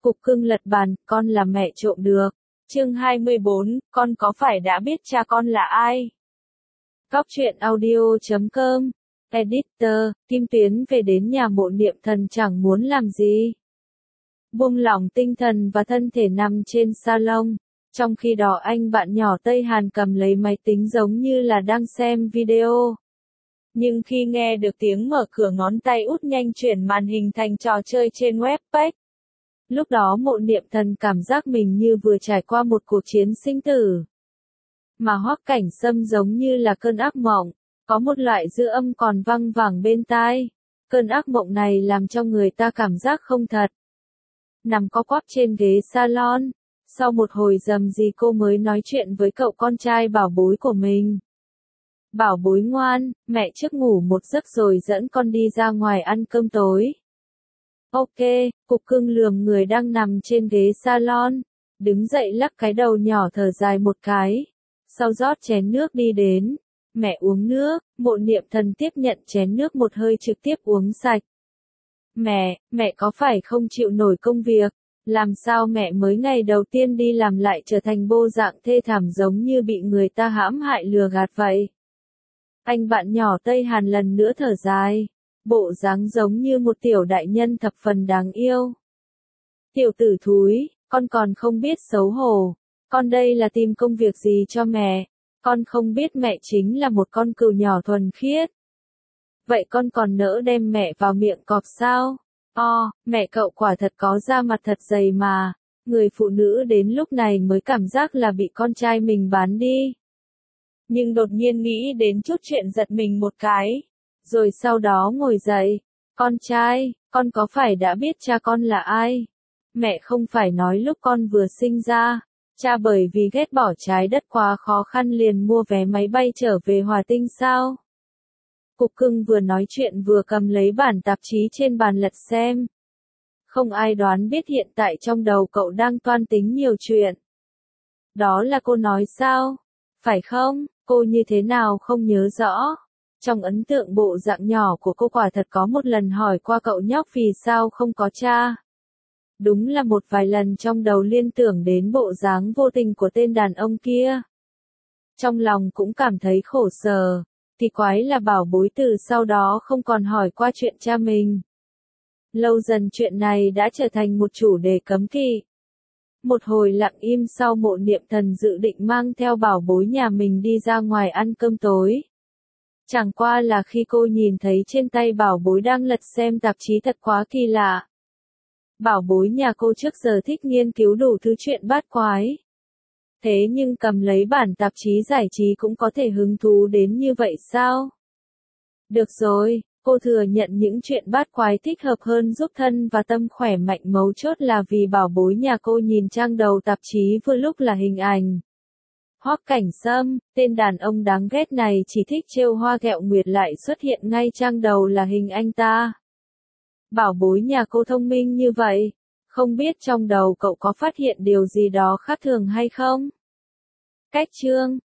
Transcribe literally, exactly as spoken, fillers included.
Cục cưng lật bàn, con là mẹ trộm được. Chương hai mươi bốn, con có phải đã biết cha con là ai? Góc truyện audio chấm com. Editor, Kim Tuyến về đến nhà Mộ Niệm Thần chẳng muốn làm gì. Buông lỏng tinh thần và thân thể nằm trên salon. Trong khi đó anh bạn nhỏ Tây Hàn cầm lấy máy tính giống như là đang xem video. Nhưng khi nghe được tiếng mở cửa ngón tay út nhanh chuyển màn hình thành trò chơi trên webpage. Lúc đó Mộ Niệm Thần cảm giác mình như vừa trải qua một cuộc chiến sinh tử. Mà Hoắc Cảnh Sâm giống như là cơn ác mộng, có một loại dư âm còn văng vẳng bên tai. Cơn ác mộng này làm cho người ta cảm giác không thật. Nằm co quắp trên ghế salon, sau một hồi rầm rì cô mới nói chuyện với cậu con trai bảo bối của mình. Bảo bối ngoan, mẹ trước ngủ một giấc rồi dẫn con đi ra ngoài ăn cơm tối. Ok, cục cưng lườm người đang nằm trên ghế salon, đứng dậy lắc cái đầu nhỏ thở dài một cái, sau rót chén nước đi đến. Mẹ uống nước. Mộ Niệm Thần tiếp nhận chén nước một hơi trực tiếp uống sạch. Mẹ, mẹ có phải không chịu nổi công việc? Làm sao mẹ mới ngày đầu tiên đi làm lại trở thành bộ dạng thê thảm giống như bị người ta hãm hại lừa gạt vậy? Anh bạn nhỏ Tây Hàn lần nữa thở dài. Bộ dáng giống như một tiểu đại nhân thập phần đáng yêu. Tiểu tử thúi, con còn không biết xấu hổ. Con đây là tìm công việc gì cho mẹ? Con không biết mẹ chính là một con cừu nhỏ thuần khiết. Vậy con còn nỡ đem mẹ vào miệng cọp sao? O, mẹ cậu quả thật có da mặt thật dày mà. Người phụ nữ đến lúc này mới cảm giác là bị con trai mình bán đi. Nhưng đột nhiên nghĩ đến chút chuyện giật mình một cái. Rồi sau đó ngồi dậy. Con trai, con có phải đã biết cha con là ai? Mẹ không phải nói lúc con vừa sinh ra, cha bởi vì ghét bỏ trái đất quá khó khăn liền mua vé máy bay trở về Hòa Tinh sao? Cục cưng vừa nói chuyện vừa cầm lấy bản tạp chí trên bàn lật xem. Không ai đoán biết hiện tại trong đầu cậu đang toan tính nhiều chuyện. Đó là cô nói sao? Phải không? Cô như thế nào không nhớ rõ. Trong ấn tượng bộ dạng nhỏ của cô quả thật có một lần hỏi qua cậu nhóc vì sao không có cha. Đúng là một vài lần trong đầu liên tưởng đến bộ dáng vô tình của tên đàn ông kia. Trong lòng cũng cảm thấy khổ sở, thì quái là bảo bối từ sau đó không còn hỏi qua chuyện cha mình. Lâu dần chuyện này đã trở thành một chủ đề cấm kỵ. Một hồi lặng im sau Mộ Niệm Thần dự định mang theo bảo bối nhà mình đi ra ngoài ăn cơm tối. Chẳng qua là khi cô nhìn thấy trên tay bảo bối đang lật xem tạp chí thật quá kỳ lạ. Bảo bối nhà cô trước giờ thích nghiên cứu đủ thứ chuyện bát quái. Thế nhưng cầm lấy bản tạp chí giải trí cũng có thể hứng thú đến như vậy sao? Được rồi, cô thừa nhận những chuyện bát quái thích hợp hơn giúp thân và tâm khỏe mạnh, mấu chốt là vì bảo bối nhà cô nhìn trang đầu tạp chí vừa lúc là hình ảnh. Hoắc Cảnh Sâm, tên đàn ông đáng ghét này chỉ thích trêu hoa ghẹo nguyệt lại xuất hiện ngay trang đầu là hình anh ta. Bảo bối nhà cô thông minh như vậy, không biết trong đầu cậu có phát hiện điều gì đó khác thường hay không? Cách chương